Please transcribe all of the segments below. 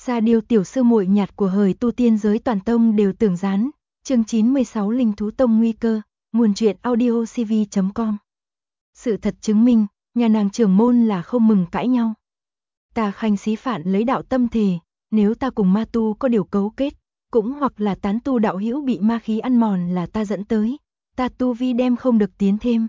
Sa Điêu tiểu sư muội nhạt của hời tu tiên giới toàn tông đều tưởng gián. Chương 96 Linh thú tông nguy cơ. Nguồn truyện audiocv.com. Sự thật chứng minh, nhà nàng trưởng môn là không mừng cãi nhau. Ta Khanh Xí Phạn lấy đạo tâm thề, nếu ta cùng ma tu có điều cấu kết, cũng hoặc là tán tu đạo hữu bị ma khí ăn mòn là ta dẫn tới, ta tu vi đem không được tiến thêm.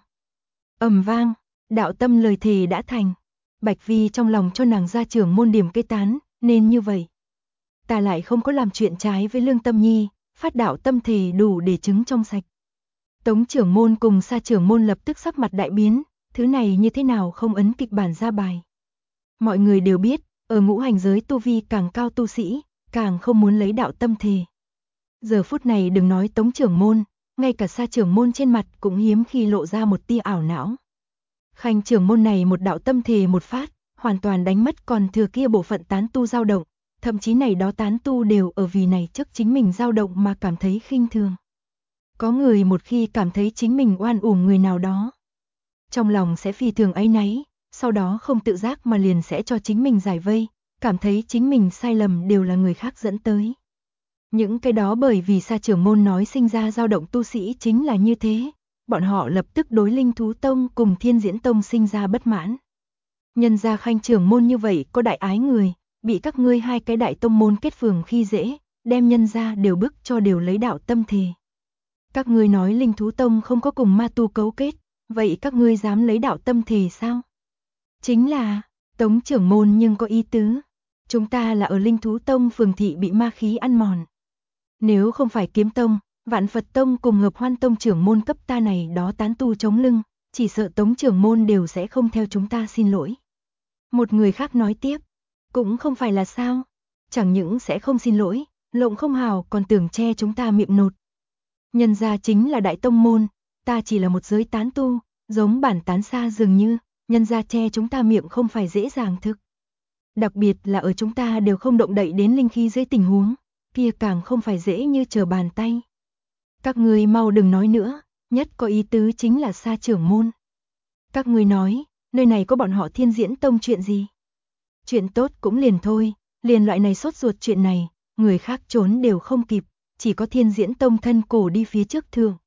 Ầm vang, đạo tâm lời thề đã thành. Bạch Vi trong lòng cho nàng gia trưởng môn điểm cây tán, nên như vậy. Ta lại không có làm chuyện trái với lương tâm nhi, phát đạo tâm thề đủ để chứng trong sạch. Tống trưởng môn cùng Sa trưởng môn lập tức sắc mặt đại biến, thứ này như thế nào không ấn kịch bản ra bài. Mọi người đều biết, ở ngũ hành giới tu vi càng cao tu sĩ, càng không muốn lấy đạo tâm thề. Giờ phút này đừng nói Tống trưởng môn, ngay cả Sa trưởng môn trên mặt cũng hiếm khi lộ ra một tia ảo não. Khanh trưởng môn này một đạo tâm thề một phát, hoàn toàn đánh mất còn thừa kia bộ phận tán tu dao động, thậm chí này đó tán tu đều ở vì này trước chính mình dao động mà cảm thấy khinh thường. Có người một khi cảm thấy chính mình oan uổng người nào đó, trong lòng sẽ phi thường áy náy, sau đó không tự giác mà liền sẽ cho chính mình giải vây, cảm thấy chính mình sai lầm đều là người khác dẫn tới. Những cái đó bởi vì Sa trưởng môn nói sinh ra dao động tu sĩ chính là như thế, bọn họ lập tức đối Linh thú tông cùng Thiên Diễn tông sinh ra bất mãn. Nhân gia Khanh trưởng môn như vậy có đại ái người, bị các ngươi hai cái đại tông môn kết phường khi dễ, đem nhân gia đều bức cho đều lấy đạo tâm thề. Các ngươi nói Linh thú tông không có cùng ma tu cấu kết, vậy các ngươi dám lấy đạo tâm thề sao? Chính là, Tống trưởng môn nhưng có ý tứ, chúng ta là ở Linh thú tông phường thị bị ma khí ăn mòn. Nếu không phải Kiếm tông, Vạn Phật tông cùng Hợp Hoan tông trưởng môn cấp ta này đó tán tu chống lưng, chỉ sợ Tống trưởng môn đều sẽ không theo chúng ta xin lỗi. Một người khác nói tiếp, cũng không phải là sao, chẳng những sẽ không xin lỗi, lộng không hào còn tưởng che chúng ta miệng nột. Nhân gia chính là đại tông môn, ta chỉ là một giới tán tu, giống bản tán xa dường như, nhân gia che chúng ta miệng không phải dễ dàng thực. Đặc biệt là ở chúng ta đều không động đậy đến linh khí dưới tình huống, kia càng không phải dễ như trở bàn tay. Các ngươi mau đừng nói nữa, nhất có ý tứ chính là Sa trưởng môn. Các ngươi nói, nơi này có bọn họ Thiên Diễn tông chuyện gì? Chuyện tốt cũng liền thôi, liền loại này sốt ruột chuyện này, người khác trốn đều không kịp, chỉ có Thiên Diễn tông thân cổ đi phía trước thường.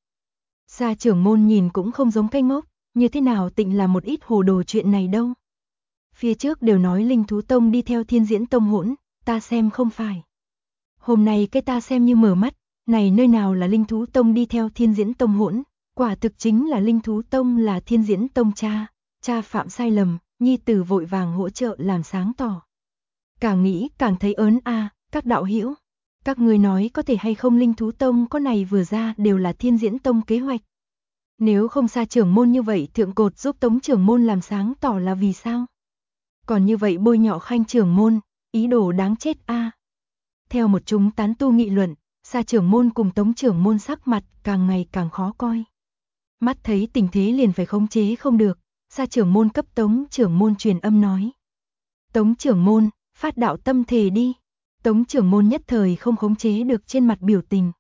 Sa trưởng môn nhìn cũng không giống cây ngốc, như thế nào tịnh là một ít hồ đồ chuyện này đâu. Phía trước đều nói Linh thú tông đi theo Thiên Diễn tông hỗn, ta xem không phải. Hôm nay cái ta xem như mở mắt, này nơi nào là Linh thú tông đi theo Thiên Diễn tông hỗn, quả thực chính là Linh thú tông là Thiên Diễn tông cha phạm sai lầm, nhi tử vội vàng hỗ trợ làm sáng tỏ. Càng nghĩ càng thấy ớn a, các đạo hữu, các ngươi nói có thể hay không Linh thú tông có này vừa ra đều là Thiên Diễn tông kế hoạch. Nếu không Sa trưởng môn như vậy thượng cột giúp Tống trưởng môn làm sáng tỏ là vì sao? Còn như vậy bôi nhọ Khanh trưởng môn, ý đồ đáng chết a. Theo một chúng tán tu nghị luận, Sa trưởng môn cùng Tống trưởng môn sắc mặt càng ngày càng khó coi. Mắt thấy tình thế liền phải khống chế không được, Sa trưởng môn cấp Tống trưởng môn truyền âm nói. Tống trưởng môn, phát đạo tâm thề đi. Tống trưởng môn nhất thời không khống chế được trên mặt biểu tình.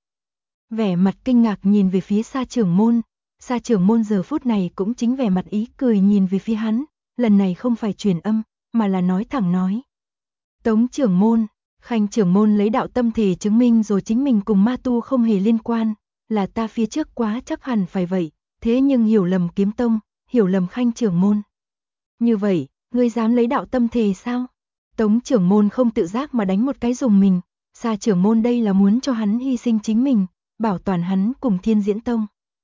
Vẻ mặt kinh ngạc nhìn về phía Sa trưởng môn. Sa trưởng môn giờ phút này cũng chính vẻ mặt ý cười nhìn về phía hắn, lần này không phải truyền âm, mà là nói thẳng nói. Tống trưởng môn, Khanh trưởng môn lấy đạo tâm thề chứng minh rồi chính mình cùng ma tu không hề liên quan, là ta phía trước quá chắc hẳn phải vậy, thế nhưng hiểu lầm Kiếm tông, hiểu lầm Khanh trưởng môn. Như vậy, ngươi dám lấy đạo tâm thề sao? Tống trưởng môn không tự giác mà đánh một cái dùng mình, Sa trưởng môn đây là muốn cho hắn hy sinh chính mình, bảo toàn hắn cùng Thiên Diễn tông.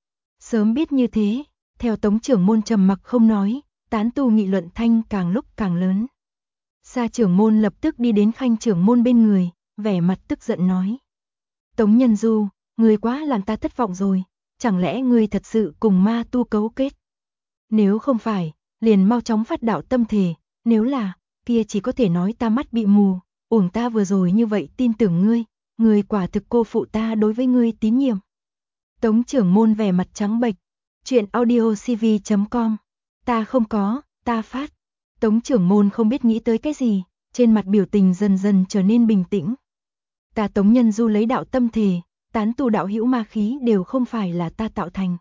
Sớm biết như thế, theo Tống trưởng môn trầm mặc không nói, tán tu nghị luận thanh càng lúc càng lớn. Sa trưởng môn lập tức đi đến Khanh trưởng môn bên người, vẻ mặt tức giận nói. Tống nhân du, ngươi quá làm ta thất vọng rồi, chẳng lẽ ngươi thật sự cùng ma tu cấu kết? Nếu không phải, liền mau chóng phát đạo tâm thề, nếu là, kia chỉ có thể nói ta mắt bị mù, uổng ta vừa rồi như vậy tin tưởng ngươi quả thực cô phụ ta đối với ngươi tín nhiệm. Tống trưởng môn vẻ mặt trắng bệch, chuyện audiocv.com, ta không có, ta phát. Tống trưởng môn không biết nghĩ tới cái gì, trên mặt biểu tình dần dần trở nên bình tĩnh. Ta Tống nhân du lấy đạo tâm thề, tán tu đạo hữu ma khí đều không phải là ta tạo thành.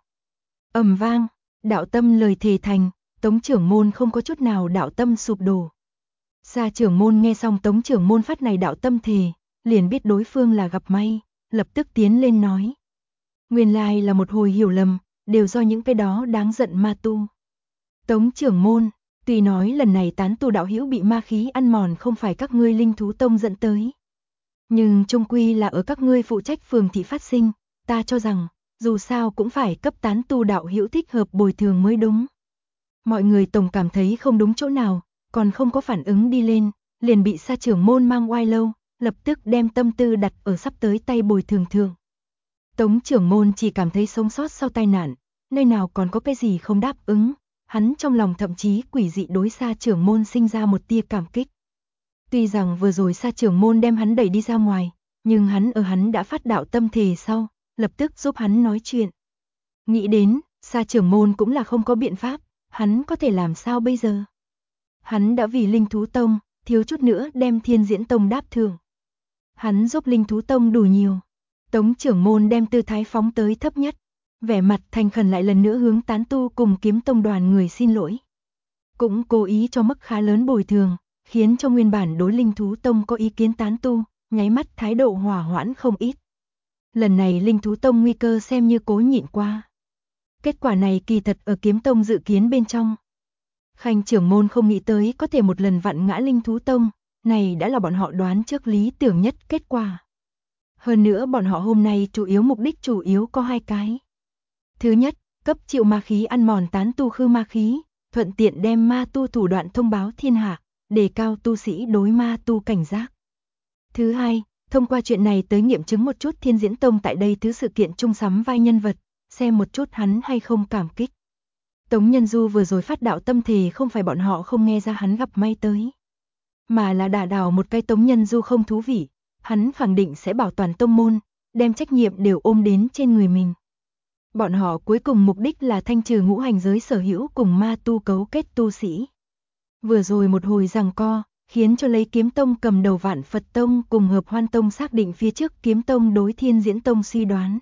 Ầm vang, đạo tâm lời thề thành, Tống trưởng môn không có chút nào đạo tâm sụp đổ. Sa trưởng môn nghe xong Tống trưởng môn phát này đạo tâm thề, liền biết đối phương là gặp may, lập tức tiến lên nói. Nguyên lai là một hồi hiểu lầm, đều do những cái đó đáng giận ma tu. Tống trưởng môn, tuy nói lần này tán tu đạo hữu bị ma khí ăn mòn không phải các ngươi linh thú tông dẫn tới. Nhưng chung quy là ở các ngươi phụ trách phường thị phát sinh, ta cho rằng, dù sao cũng phải cấp tán tu đạo hữu thích hợp bồi thường mới đúng. Mọi người tổng cảm thấy không đúng chỗ nào, còn không có phản ứng đi lên, liền bị Sa trưởng môn mang oai lâu, lập tức đem tâm tư đặt ở sắp tới tay bồi thường thượng. Tống trưởng môn chỉ cảm thấy sống sót sau tai nạn, nơi nào còn có cái gì không đáp ứng, hắn trong lòng thậm chí quỷ dị đối Sa trưởng môn sinh ra một tia cảm kích. Tuy rằng vừa rồi Sa trưởng môn đem hắn đẩy đi ra ngoài, nhưng hắn đã phát đạo tâm thề sau, lập tức giúp hắn nói chuyện. Nghĩ đến, Sa trưởng môn cũng là không có biện pháp, hắn có thể làm sao bây giờ? Hắn đã vì linh thú tông, thiếu chút nữa đem Thiên Diễn tông đáp thưởng. Hắn giúp linh thú tông đủ nhiều. Tống trưởng môn đem tư thái phóng tới thấp nhất, vẻ mặt thành khẩn lại lần nữa hướng tán tu cùng kiếm tông đoàn người xin lỗi. Cũng cố ý cho mức khá lớn bồi thường, khiến cho nguyên bản đối linh thú tông có ý kiến tán tu, nháy mắt thái độ hòa hoãn không ít. Lần này linh thú tông nguy cơ xem như cố nhịn qua. Kết quả này kỳ thật ở kiếm tông dự kiến bên trong. Khanh trưởng môn không nghĩ tới có thể một lần vặn ngã linh thú tông, này đã là bọn họ đoán trước lý tưởng nhất kết quả. Hơn nữa bọn họ hôm nay mục đích chủ yếu có hai cái. Thứ nhất, cấp chịu ma khí ăn mòn tán tu khư ma khí, thuận tiện đem ma tu thủ đoạn thông báo thiên hạ, đề cao tu sĩ đối ma tu cảnh giác. Thứ hai, thông qua chuyện này tới nghiệm chứng một chút Thiên Diễn tông tại đây thứ sự kiện chung sắm vai nhân vật, xem một chút hắn hay không cảm kích. Tống Nhân Du vừa rồi phát đạo tâm thề không phải bọn họ không nghe ra hắn gặp may tới, mà là đả đảo một cái Tống Nhân Du không thú vị, hắn khẳng định sẽ bảo toàn tông môn, đem trách nhiệm đều ôm đến trên người mình. Bọn họ cuối cùng mục đích là thanh trừ ngũ hành giới sở hữu cùng ma tu cấu kết tu sĩ. Vừa rồi một hồi giằng co, khiến cho lấy kiếm tông cầm đầu Vạn Phật tông cùng Hợp Hoan tông xác định phía trước kiếm tông đối Thiên Diễn tông suy đoán.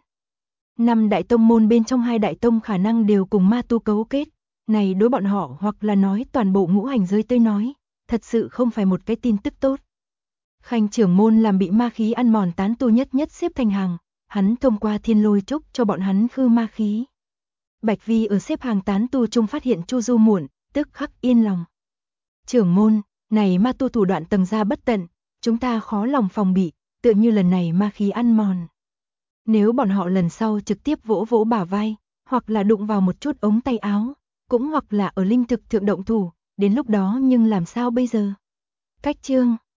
5 đại tông môn bên trong 2 đại tông khả năng đều cùng ma tu cấu kết, này đối bọn họ hoặc là nói toàn bộ ngũ hành giới tới nói, thật sự không phải một cái tin tức tốt. Khanh trưởng môn làm bị ma khí ăn mòn tán tu nhất nhất xếp thành hàng, hắn thông qua thiên lôi trúc cho bọn hắn khư ma khí. Bạch Vi ở xếp hàng tán tu chung phát hiện Chu Du muộn, tức khắc yên lòng. Trưởng môn, này ma tu thủ đoạn tầng ra bất tận, chúng ta khó lòng phòng bị, tựa như lần này ma khí ăn mòn. Nếu bọn họ lần sau trực tiếp vỗ vỗ bả vai, hoặc là đụng vào một chút ống tay áo, cũng hoặc là ở linh thực thượng động thủ, đến lúc đó nhưng làm sao bây giờ? Cách chương